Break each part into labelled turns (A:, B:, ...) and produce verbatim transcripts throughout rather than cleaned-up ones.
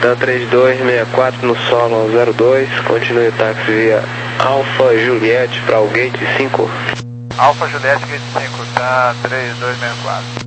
A: Da três dois seis quatro no solo zero dois, continue o táxi via Alfa Juliette para o gate cinco.
B: Alfa Juliette, gate cinco, tá três dois seis quatro.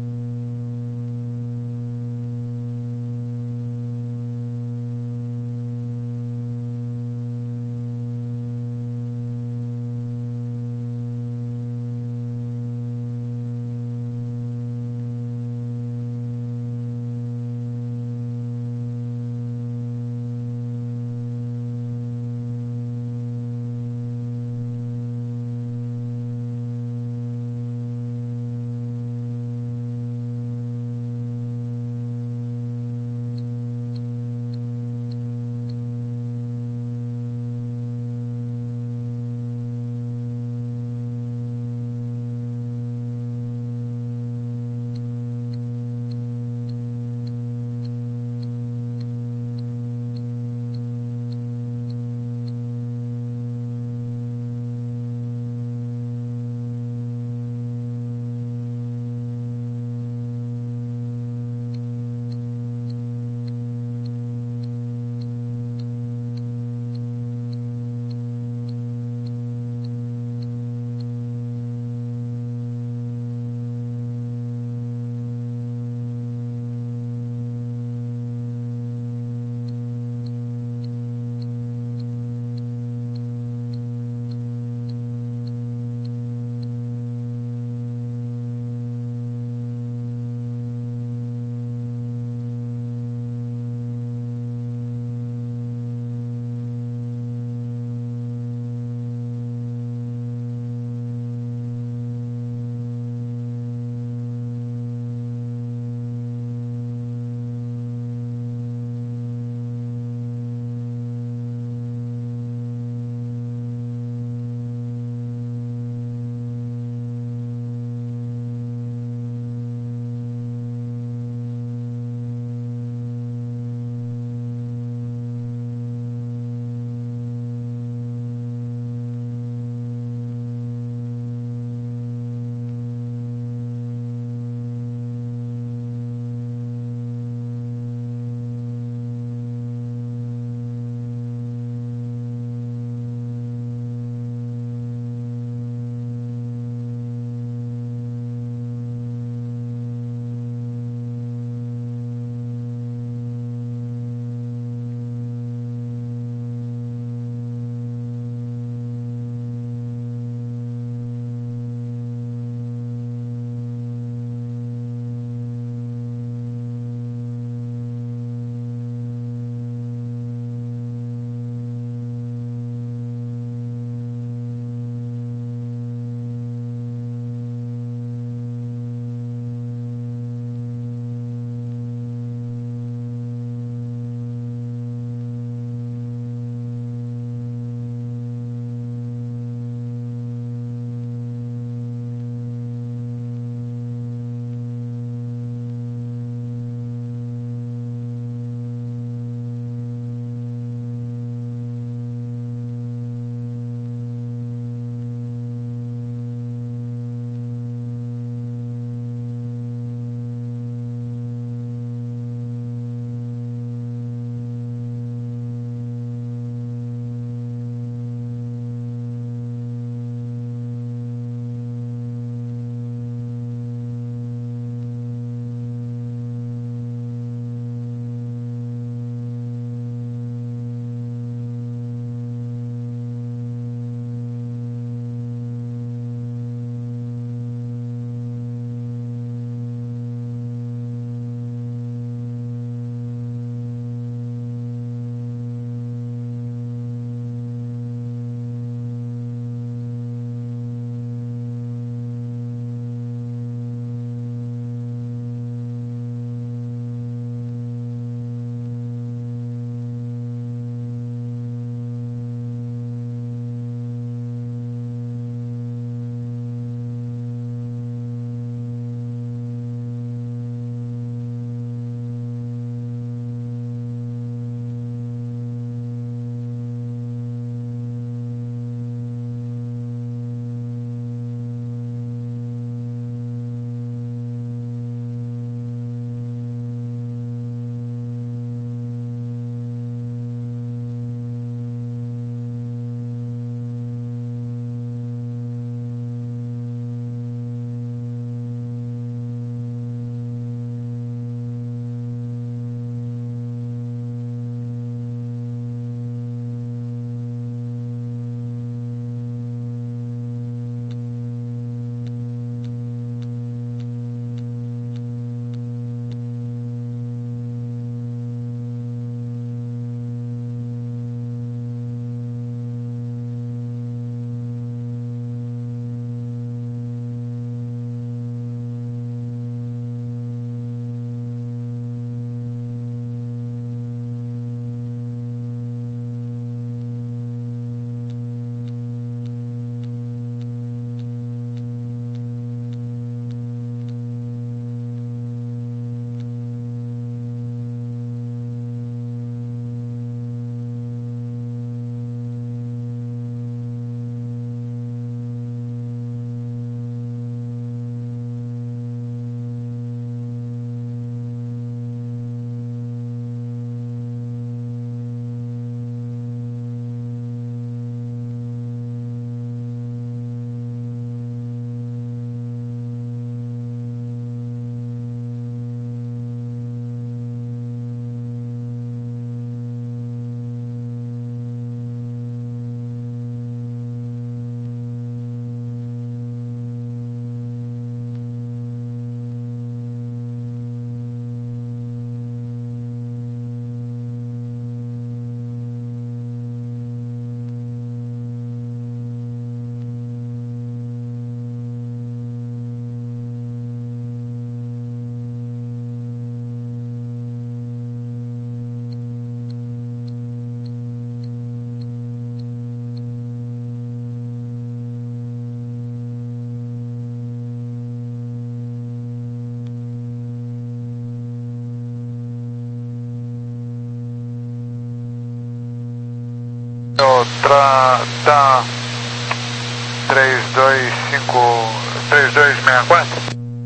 B: o tra... tá... três dois cinco... três dois seis quatro?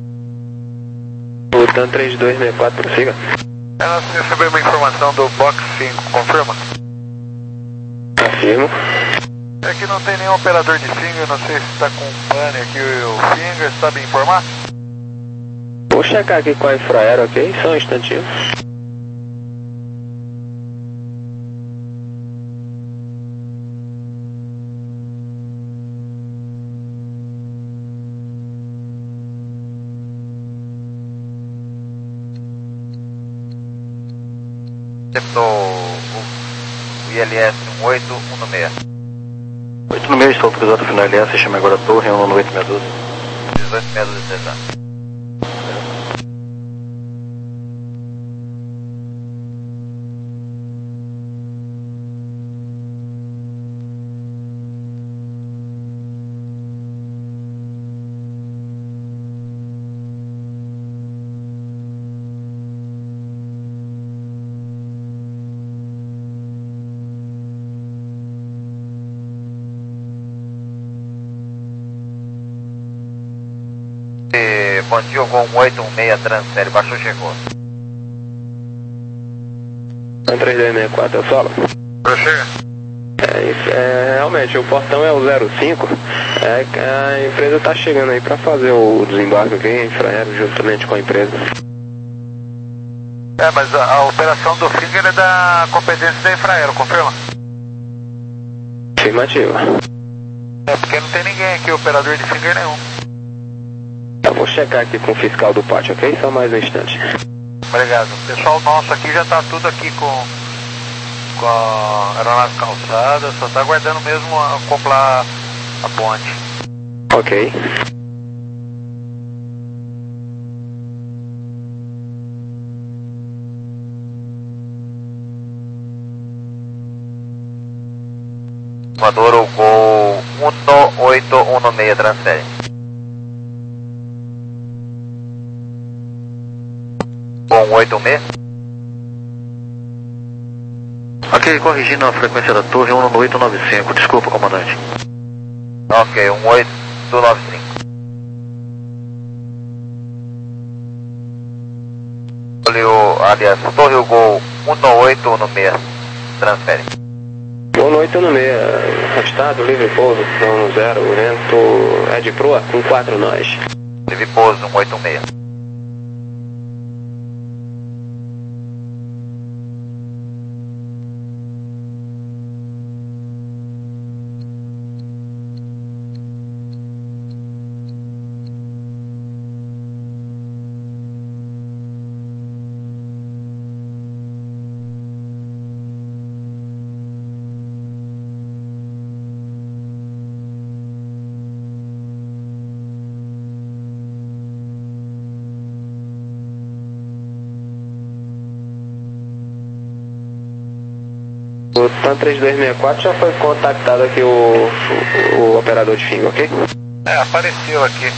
A: O TAM três dois seis quatro, prossiga.
B: Ela recebeu uma informação do Box cinco, confirma?
A: Afirmo.
B: É que não tem nenhum operador de finger, não sei se está com um pane aqui o finger, sabe informar?
A: Vou checar aqui com a infraero, ok? Só um instantinho.
B: Acertou o I L S um oito um seis.
C: oito no seis, estou autorizado final L S, chame agora a torre, um oito seis doze.
B: dezoito seis doze, exato. Bom dia, Gol um oito um seis, transfere, baixou, chegou.
A: TAM três dois seis quatro, é o solo?
B: Chega.
A: É, isso, é, realmente, o portão é o zero cinco, é, a empresa está chegando aí para fazer o desembarque aqui, a infraero, juntamente com a empresa.
B: É, mas a, a operação do Finger é da competência da infraero, confirma?
A: Afirmativa.
B: É, porque não tem ninguém aqui, operador de Finger nenhum.
A: Eu vou checar aqui com o fiscal do pátio, ok? Só mais um instante.
B: Obrigado. O pessoal nosso aqui já está tudo aqui com, com a aeronave calçada, só está aguardando mesmo a acoplar a ponte.
A: Ok.
B: Maduro Gol um oito um seis, transfere. um oito um seis?
C: Ok, corrigindo a frequência da torre, um oito nove cinco, desculpa, comandante.
B: Ok, um oito nove cinco. Aliás, torre o Gol um oito um seis, transfere.
A: Boa noite, no meio, afastado, livre pouso, no zero, o vento é de proa, com quatro nós.
B: Livre pouso, um oito um seis.
A: O TAM três dois seis quatro já foi contactado aqui o, o, o operador de finger, ok?
B: É, apareceu aqui.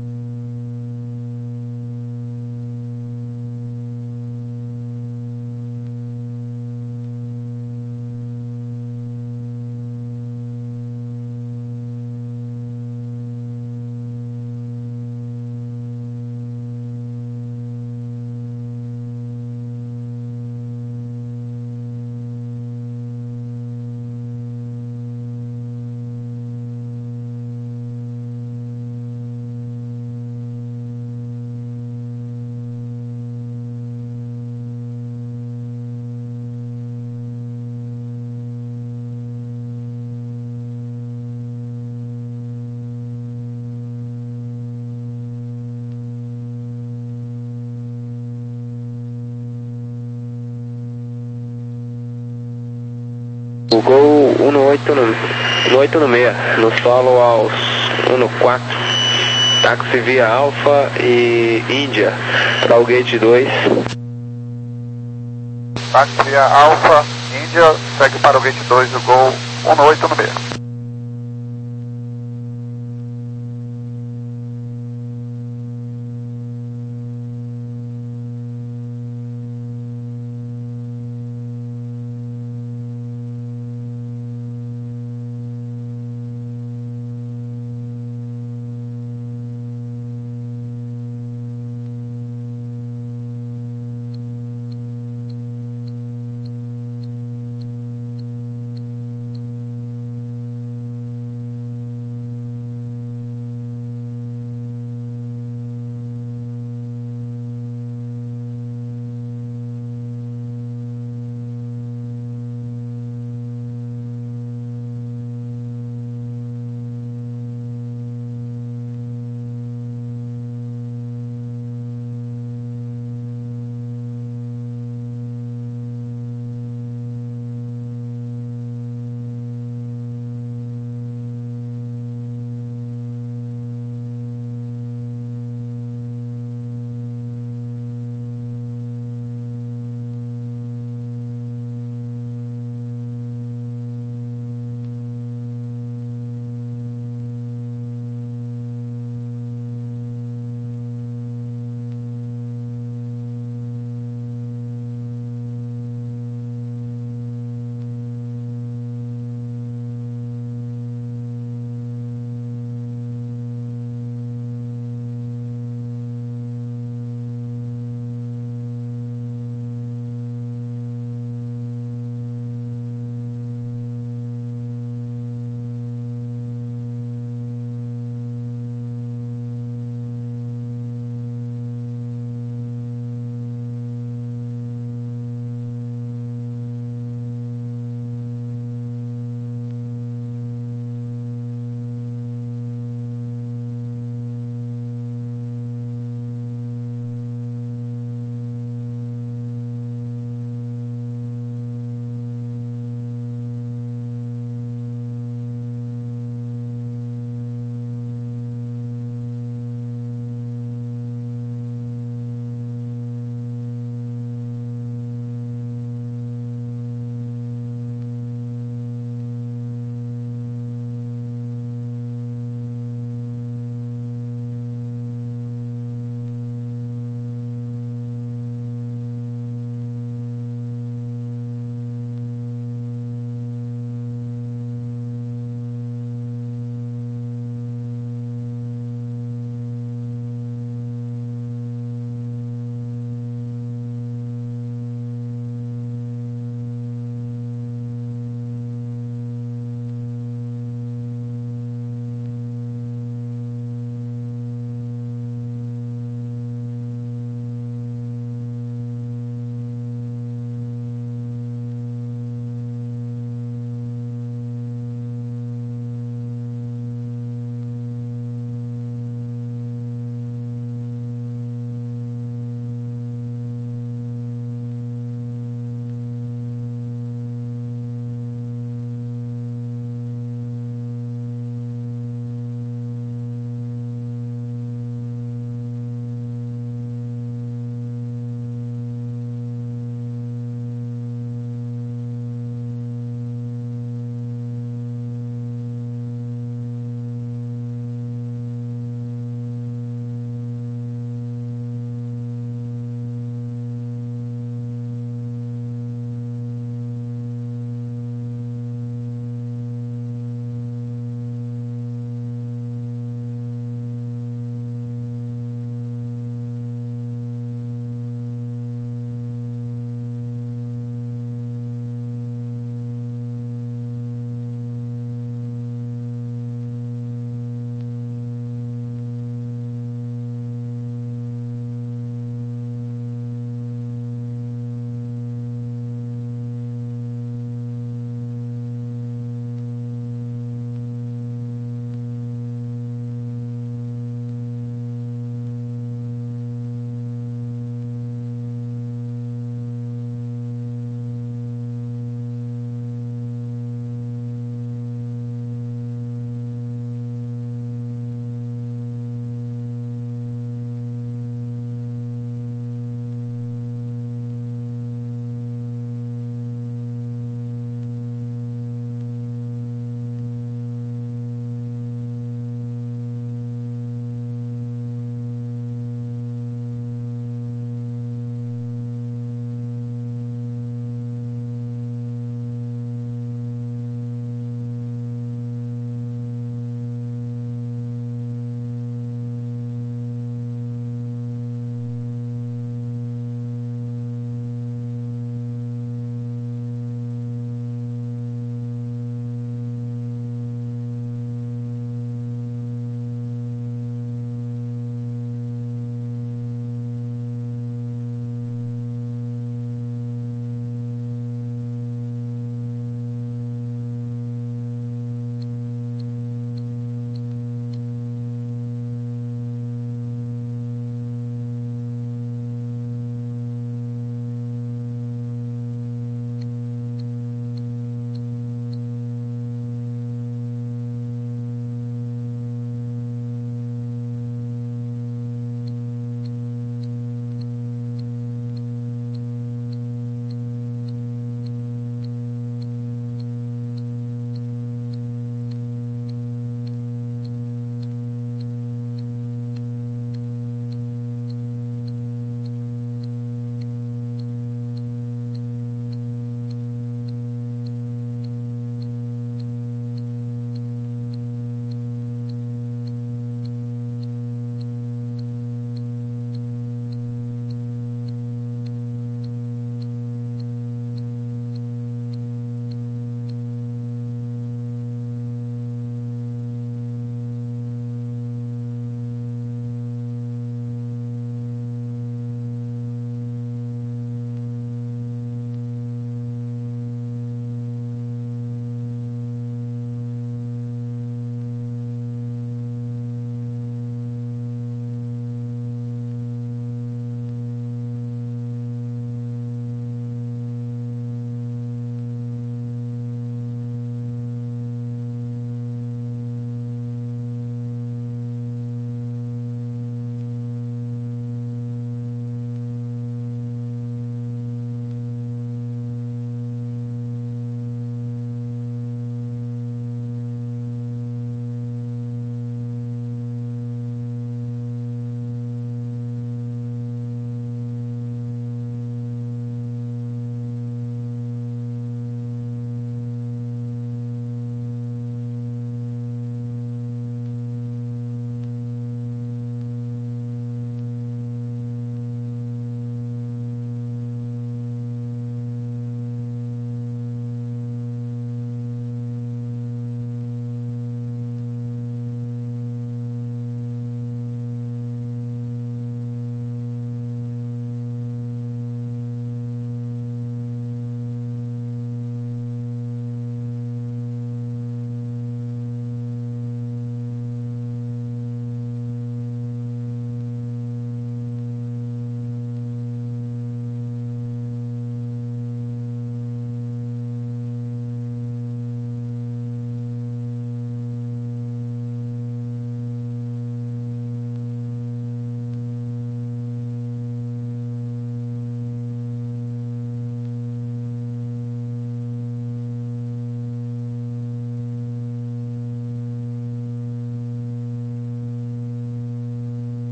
A: O Gol um oito no seis, no solo aos um quatro, táxi via Alfa e Índia, para o Gate dois.
B: Táxi via Alfa, Índia, segue para o Gate dois, o Gol um oito seis.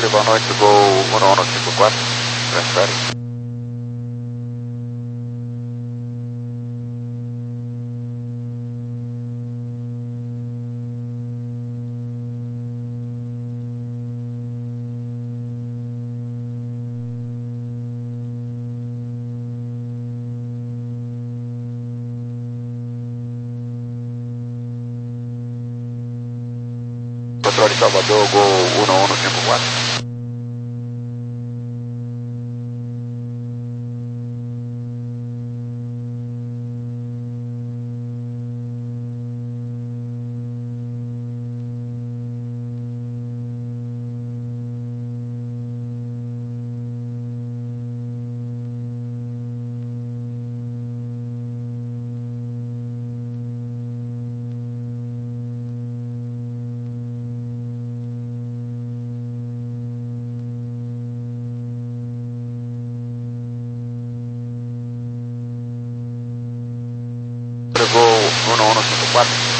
C: Controle, boa noite, Gol um um cinco quatro, transfere. Controle Salvador, Gol um um cinco quatro. Gol um um cinco quatro.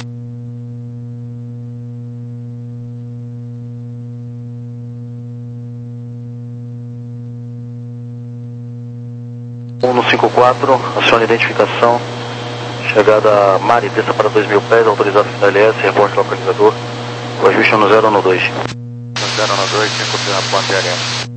C: um um cinco quatro, acione identificação. Chegada Mari, desça para dois mil pés, autorizado final L S, reporte localizador. O ajuste no zero um dois. zero um dois, cinco ponto zero,